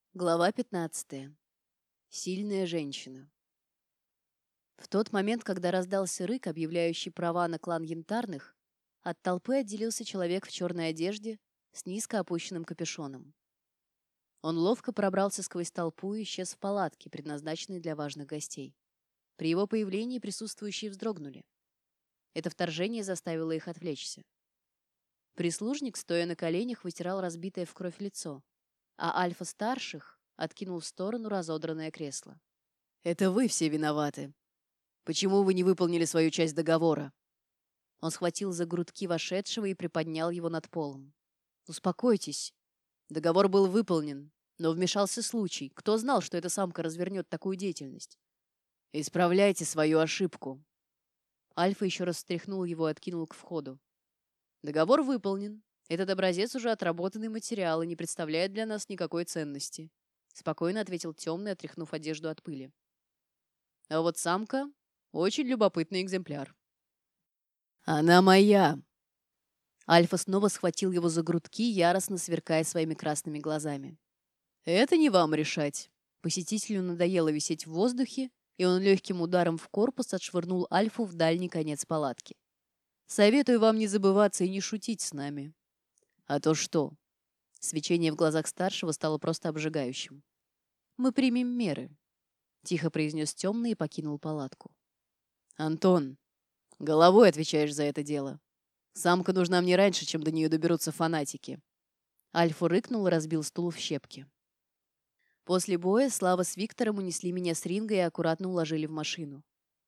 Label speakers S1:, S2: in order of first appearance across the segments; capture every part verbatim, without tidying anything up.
S1: Глава пятнадцатая. Сильная женщина. В тот момент, когда раздался рык, объявляющий права на клан Янтарных, от толпы отделился человек в черной одежде с низко опущенным капюшоном. Он ловко пробрался сквозь толпу и исчез в палатке, предназначенной для важных гостей. При его появлении присутствующие вздрогнули. Это вторжение заставило их отвлечься. Прислужник, стоя на коленях, вытирал разбитое в кровь лицо, а альфа-старших откинул в сторону разодранное кресло. «Это вы все виноваты. Почему вы не выполнили свою часть договора?» Он схватил за грудки вошедшего и приподнял его над полом. «Успокойтесь. Договор был выполнен, но вмешался случай. Кто знал, что эта самка развернет такую деятельность? Исправляйте свою ошибку». Альфа еще раз встряхнул его и откинул к входу. «Договор выполнен. Этот образец уже отработанный материал и не представляет для нас никакой ценности», — спокойно ответил темный, отряхнув одежду от пыли. «А вот самка — очень любопытный экземпляр». «Она моя!» Альфа снова схватил его за грудки, яростно сверкая своими красными глазами. «Это не вам решать». Посетителю надоело висеть в воздухе, и он легким ударом в корпус отшвырнул Альфу в дальний конец палатки. «Советую вам не забываться и не шутить с нами. А то что?» Свечение в глазах старшего стало просто обжигающим. «Мы примем меры», — тихо произнес темный и покинул палатку. «Антон, головой отвечаешь за это дело. Самка нужна мне раньше, чем до нее доберутся фанатики». Альфа рыкнул и разбил стул в щепки. После боя Слава с Виктором унесли меня с ринга и аккуратно уложили в машину.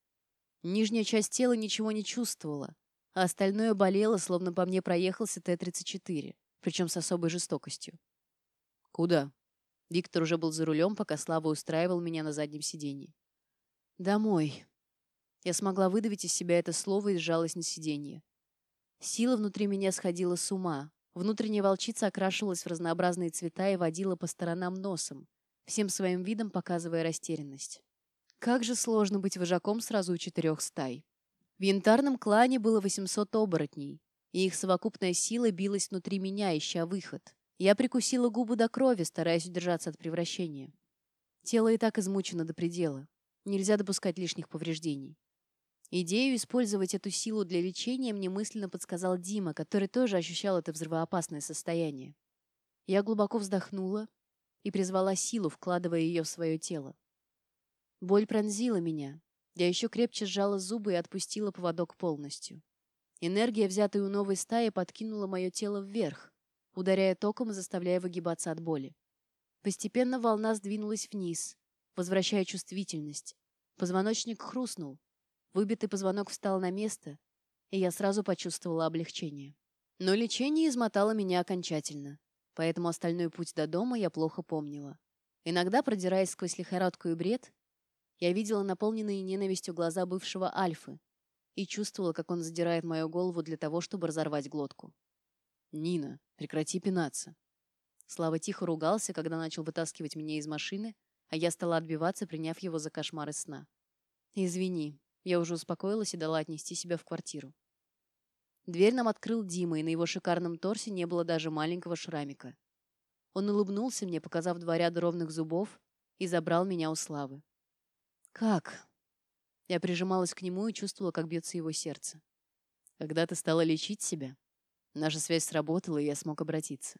S1: Нижняя часть тела ничего не чувствовала, а остальное болело, словно по мне проехался Т тридцать четыре, причем с особой жестокостью. «Куда?» Виктор уже был за рулем, пока Слава устраивал меня на заднем сиденье. «Домой». Я смогла выдавить из себя это слово и сжалась на сиденье. Сила внутри меня сходила с ума. Внутренняя волчица окрашивалась в разнообразные цвета и водила по сторонам носом, всем своим видом показывая растерянность. Как же сложно быть вожаком сразу у четырех стай. В янтарном клане было восемьсот оборотней, и их совокупная сила билась внутри меня, ища выход. Я прикусила губу до крови, стараясь удержаться от превращения. Тело и так измучено до предела. Нельзя допускать лишних повреждений. Идею использовать эту силу для лечения мне мысленно подсказал Дима, который тоже ощущал это взрывоопасное состояние. Я глубоко вздохнула и призвала силу, вкладывая ее в свое тело. Боль пронзила меня. Я еще крепче сжала зубы и отпустила поводок полностью. Энергия, взятая у новой стаи, подкинула мое тело вверх, ударяя током и заставляя выгибаться от боли. Постепенно волна сдвинулась вниз, возвращая чувствительность. Позвоночник хрустнул. Выбитый позвонок встал на место, и я сразу почувствовала облегчение. Но лечение измотало меня окончательно, поэтому остальной путь до дома я плохо помнила. Иногда, продираясь сквозь лихорадку и бред, я видела наполненные ненавистью глаза бывшего Альфы и чувствовала, как он задирает мою голову для того, чтобы разорвать глотку. «Нина, прекрати пинаться». Слава тихо ругался, когда начал вытаскивать меня из машины, а я стала отбиваться, приняв его за кошмар из сна. «Извини». Я уже успокоилась и дала отнести себя в квартиру. Дверь нам открыл Дима, и на его шикарном торсе не было даже маленького шрамика. Он улыбнулся мне, показав два ряда ровных зубов, и забрал меня у Славы. «Как?» Я прижималась к нему и чувствовала, как бьется его сердце. «Когда ты стала лечить себя, наша связь сработала, и я смог обратиться».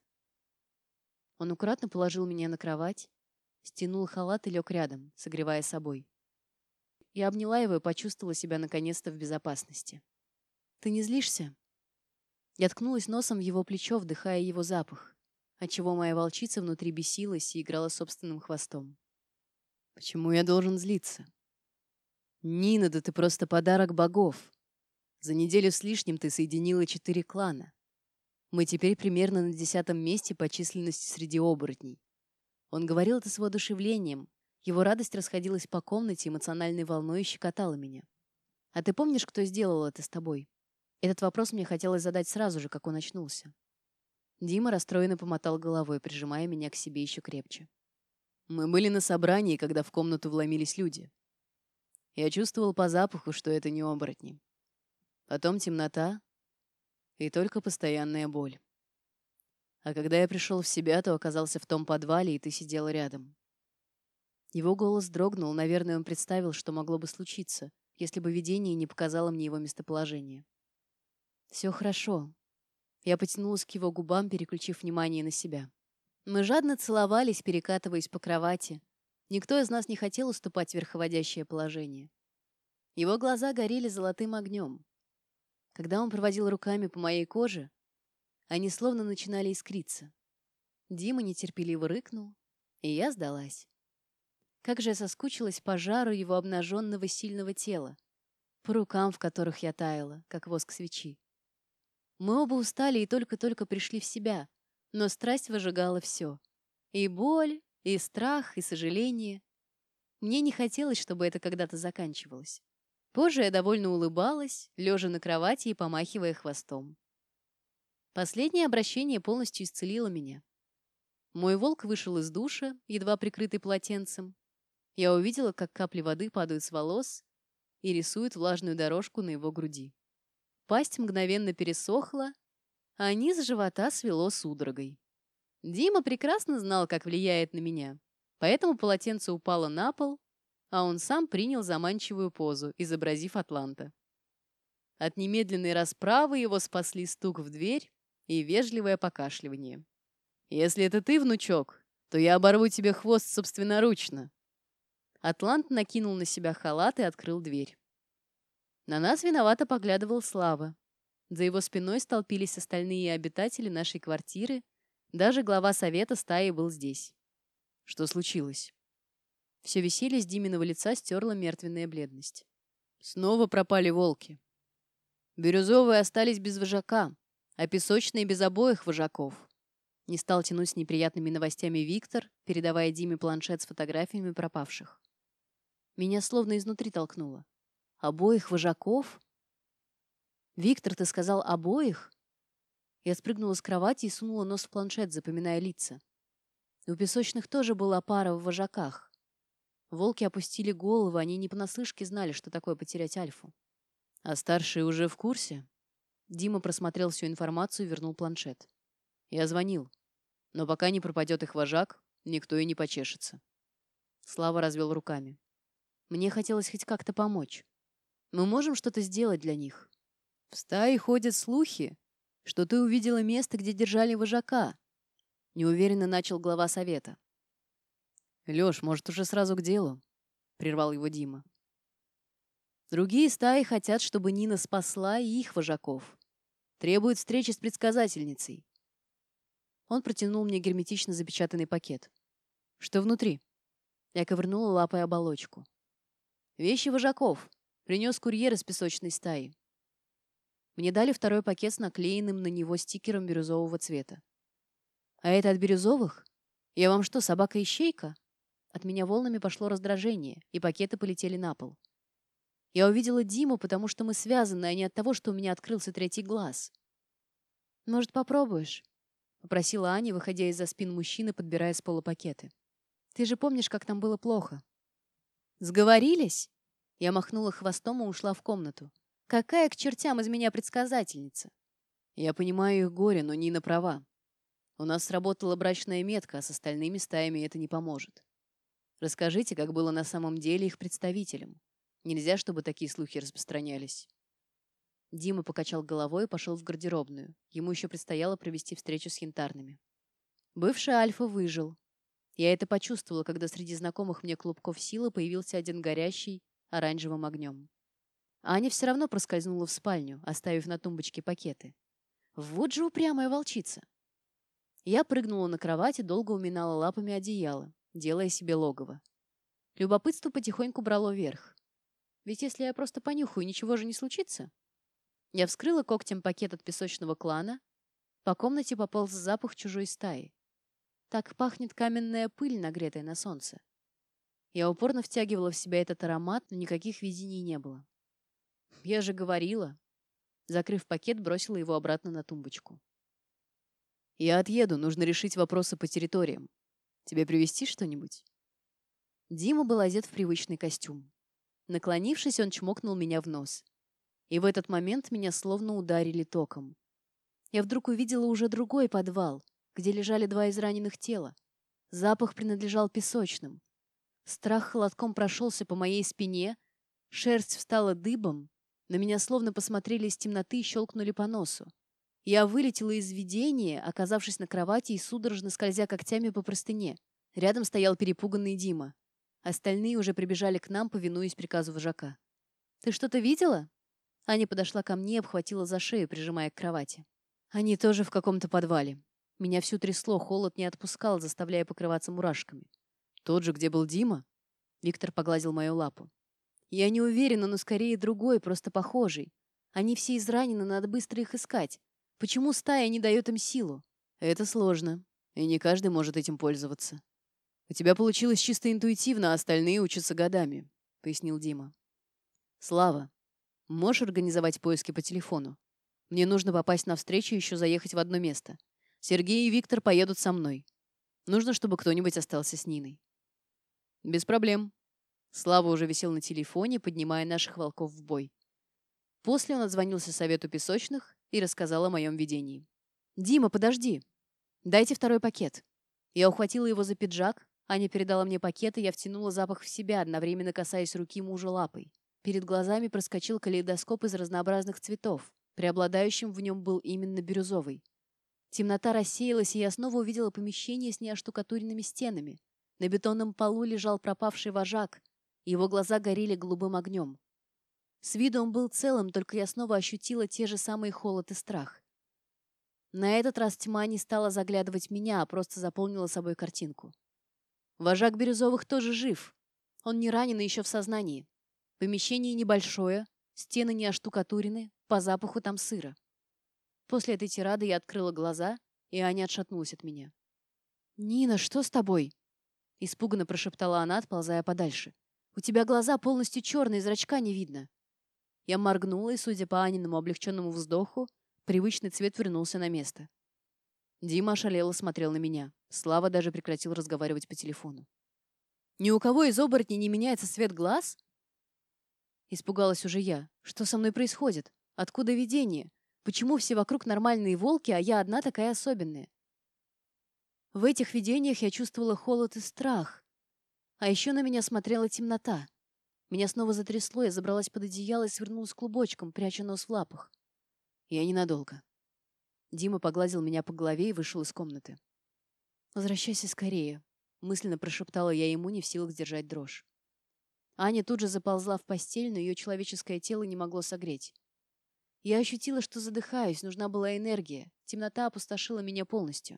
S1: Он аккуратно положил меня на кровать, стянул халат и лег рядом, согревая собой. Я обняла его и почувствовала себя наконец-то в безопасности. «Ты не злишься?» Я ткнулась носом в его плечо, вдыхая его запах, отчего моя волчица внутри бесилась и играла собственным хвостом. «Почему я должен злиться?» «Нина, да ты просто подарок богов. За неделю с лишним ты соединила четыре клана. Мы теперь примерно на десятом месте по численности среди оборотней». Он говорил это с воодушевлением. Его радость расходилась по комнате эмоциональной волной и щекотала меня. «А ты помнишь, кто сделал это с тобой?» Этот вопрос мне хотелось задать сразу же, как он очнулся. Дима расстроенно помотал головой, прижимая меня к себе еще крепче. «Мы были на собрании, когда в комнату вломились люди. Я чувствовал по запаху, что это не оборотни. Потом темнота и только постоянная боль. А когда я пришел в себя, то оказался в том подвале, и ты сидела рядом». Его голос дрогнул, наверное, он представил, что могло бы случиться, если бы видение не показало мне его местоположение. «Все хорошо». Я потянулась к его губам, переключив внимание на себя. Мы жадно целовались, перекатываясь по кровати. Никто из нас не хотел уступать в верховодящее положение. Его глаза горели золотым огнем. Когда он проводил руками по моей коже, они словно начинали искриться. Дима нетерпеливо рыкнул, и я сдалась. Как же я соскучилась по жару его обнаженного сильного тела, по рукам, в которых я таяла, как воск свечи. Мы оба устали и только-только пришли в себя, но страсть выжигала все. И боль, и страх, и сожаление. Мне не хотелось, чтобы это когда-то заканчивалось. Позже я довольно улыбалась, лежа на кровати и помахивая хвостом. Последнее обращение полностью исцелило меня. Мой волк вышел из душа, едва прикрытый полотенцем. Я увидела, как капли воды падают с волос и рисуют влажную дорожку на его груди. Пасть мгновенно пересохла, а низ живота свело судорогой. Дима прекрасно знал, как влияет на меня, поэтому полотенце упало на пол, а он сам принял заманчивую позу, изобразив атланта. От немедленной расправы его спасли стук в дверь и вежливое покашливание. «Если это ты, внучок, то я оборву тебе хвост собственноручно». Атлант накинул на себя халат и открыл дверь. На нас виновато поглядывал Слава. За его спиной столпились остальные обитатели нашей квартиры. Даже глава совета стаи был здесь. Что случилось? Все веселье с Диминого лица стерла мертвенная бледность. Снова пропали волки. Бирюзовые остались без вожака, а песочные без обоих вожаков. Не стал тянуть с неприятными новостями Виктор, передавая Диме планшет с фотографиями пропавших. Меня словно изнутри толкнуло. Обоих вожаков? Виктор, ты сказал обоих? Я спрыгнула с кровати и сунула нос в планшет, запоминая лица. У песочных тоже была пара в вожаках. Волки опустили головы, они не понаслышке знали, что такое потерять альфу. А старшие уже в курсе? Дима просмотрел всю информацию и вернул планшет. Я звонил, но пока не пропадет их вожак, никто и не почешется. Слава развел руками. Мне хотелось хоть как-то помочь. Мы можем что-то сделать для них. В стае ходят слухи, что ты увидела место, где держали вожака. Неуверенно начал глава совета. Лёш, может, уже сразу к делу? Прервал его Дима. Другие стаи хотят, чтобы Нина спасла и их вожаков. Требуют встречи с предсказательницей. Он протянул мне герметично запечатанный пакет. Что внутри? Я ковырнула лапой оболочку. Вещи вожаков. Принес курьер из песочной стаи. Мне дали второй пакет с наклеенным на него стикером бирюзового цвета. А это от бирюзовых? Я вам что, собака-ищейка? От меня волнами пошло раздражение, и пакеты полетели на пол. Я увидела Диму, потому что мы связаны, а не от того, что у меня открылся третий глаз. «Может, попробуешь?» — попросила Аня, выходя из-за спин мужчины, подбирая с пола пакеты. «Ты же помнишь, как там было плохо?» «Сговорились?» Я махнула хвостом и ушла в комнату. «Какая к чертям из меня предсказательница?» «Я понимаю их горе, но Нина права. У нас сработала брачная метка, а с остальными стаями это не поможет. Расскажите, как было на самом деле их представителям. Нельзя, чтобы такие слухи распространялись». Дима покачал головой и пошел в гардеробную. Ему еще предстояло провести встречу с янтарными. Бывший Альфа выжил. Я это почувствовала, когда среди знакомых мне клубков силы появился один горящий оранжевым огнем. Аня все равно проскользнула в спальню, оставив на тумбочке пакеты. Вот же упрямая волчица. Я прыгнула на кровать и долго уминала лапами одеяло, делая себе логово. Любопытство потихоньку брало верх. Ведь если я просто понюхаю, ничего же не случится. Я вскрыла когтем пакет от песочного клана. По комнате пополз запах чужой стаи. Так пахнет каменная пыль, нагретая на солнце. Я упорно втягивала в себя этот аромат, но никаких видений не было. Я же говорила. Закрыв пакет, бросила его обратно на тумбочку. Я отъеду, нужно решить вопросы по территориям. Тебе привезти что-нибудь? Дима был одет в привычный костюм. Наклонившись, он чмокнул меня в нос. И в этот момент меня словно ударили током. Я вдруг увидела уже другой подвал, где лежали два израненных тела. Запах принадлежал песочным. Страх холодком прошелся по моей спине, шерсть встала дыбом, на меня словно посмотрели из темноты и щелкнули по носу. Я вылетела из видения, оказавшись на кровати и судорожно скользя когтями по простыне. Рядом стоял перепуганный Дима. Остальные уже прибежали к нам, повинуясь приказу вожака. «Ты что-то видела?» Аня подошла ко мне и обхватила за шею, прижимая к кровати. «Они тоже в каком-то подвале. Меня всю трясло, холод не отпускал, заставляя покрываться мурашками. Тот же, где был Дима?» Виктор погладил мою лапу. «Я не уверена, но скорее другой, просто похожий. Они все изранены, надо быстро их искать. Почему стая не дает им силу?» «Это сложно, и не каждый может этим пользоваться. У тебя получилось чисто интуитивно, а остальные учатся годами», — пояснил Дима. «Слава, можешь организовать поиски по телефону? Мне нужно попасть на встречу и еще заехать в одно место. Сергей и Виктор поедут со мной. Нужно, чтобы кто-нибудь остался с Ниной». «Без проблем». Слава уже висел на телефоне, поднимая наших волков в бой. После он отзвонился совету песочных и рассказал о моем видении. «Дима, подожди. Дайте второй пакет». Я ухватила его за пиджак, Аня передала мне пакет, и я втянула запах в себя, одновременно касаясь руки мужа лапой. Перед глазами проскочил калейдоскоп из разнообразных цветов. Преобладающим в нем был именно бирюзовый. Темнота рассеялась, и я снова увидела помещение с неоштукатуренными стенами. На бетонном полу лежал пропавший вожак, и его глаза горели голубым огнем. С виду он был целым, только я снова ощутила те же самые холод и страх. На этот раз тьма не стала заглядывать меня, а просто заполнила собой картинку. Вожак Бирюзовых тоже жив. Он не ранен и еще в сознании. Помещение небольшое, стены не оштукатурены, по запаху там сыро. После этой тирады я открыла глаза, и Аня отшатнулась от меня. «Нина, что с тобой?» — испуганно прошептала она, отползая подальше. «У тебя глаза полностью черные, зрачка не видно». Я моргнула, и, судя по Аниному облегченному вздоху, привычный цвет вернулся на место. Дима ошалело смотрел на меня. Слава даже прекратил разговаривать по телефону. «Ни у кого из оборотней не меняется цвет глаз?» Испугалась уже я. «Что со мной происходит? Откуда видение? Почему все вокруг нормальные волки, а я одна такая особенная?» В этих видениях я чувствовала холод и страх. А еще на меня смотрела темнота. Меня снова затрясло, я забралась под одеяло и свернулась клубочком, пряча нос в лапах. Я ненадолго. Дима погладил меня по голове и вышел из комнаты. «Возвращайся скорее», — мысленно прошептала я ему, не в силах сдержать дрожь. Аня тут же заползла в постель, но ее человеческое тело не могло согреть. Я ощутила, что задыхаюсь, нужна была энергия. Темнота опустошила меня полностью.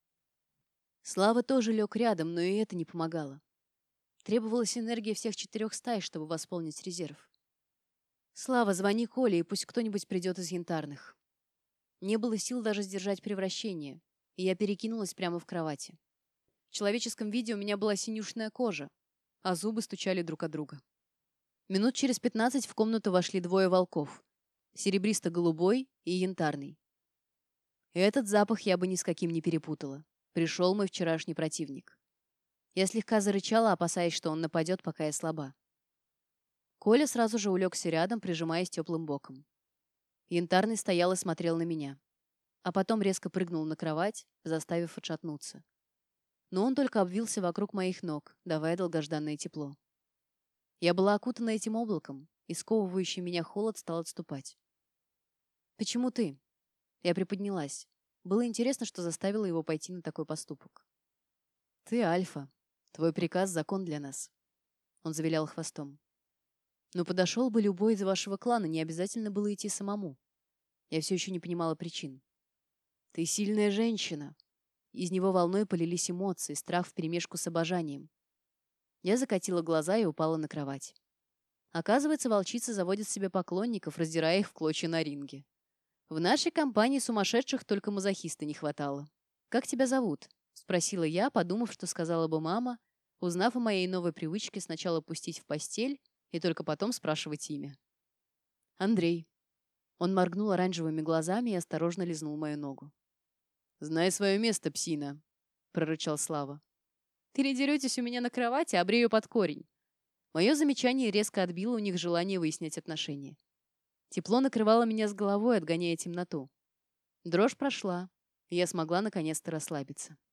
S1: Слава тоже лег рядом, но и это не помогало. Требовалась энергия всех четырех стай, чтобы восполнить резерв. «Слава, звони Коле, и пусть кто-нибудь придет из янтарных». Не было сил даже сдержать превращение, и я перекинулась прямо в кровати. В человеческом виде у меня была синюшная кожа, а зубы стучали друг от друга. Минут через пятнадцать в комнату вошли двое волков. Серебристо-голубой и янтарный. Этот запах я бы ни с каким не перепутала. Пришел мой вчерашний противник. Я слегка зарычала, опасаясь, что он нападет, пока я слаба. Коля сразу же улегся рядом, прижимаясь теплым боком. Янтарный стоял и смотрел на меня. А потом резко прыгнул на кровать, заставив отшатнуться. Но он только обвился вокруг моих ног, давая долгожданное тепло. Я была окутана этим облаком, и сковывающий меня холод стал отступать. «Почему ты?» Я приподнялась. Было интересно, что заставило его пойти на такой поступок. «Ты Альфа. Твой приказ — закон для нас». Он завилял хвостом. «Но подошел бы любой из вашего клана, не обязательно было идти самому». Я все еще не понимала причин. «Ты сильная женщина». Из него волной полились эмоции, страх вперемешку с обожанием. Я закатила глаза и упала на кровать. Оказывается, волчица заводит себе поклонников, раздирая их в клочья на ринге. В нашей компании сумасшедших только мазохиста не хватало. «Как тебя зовут?» — спросила я, подумав, что сказала бы мама, узнав о моей новой привычке сначала пустить в постель и только потом спрашивать имя. «Андрей». Он моргнул оранжевыми глазами и осторожно лизнул мою ногу. «Знай свое место, псина», — прорычал Слава. «Передеретесь у меня на кровати, обрею под корень». Мое замечание резко отбило у них желание выяснять отношения. Тепло накрывало меня с головой, отгоняя темноту. Дрожь прошла, и я смогла наконец-то расслабиться.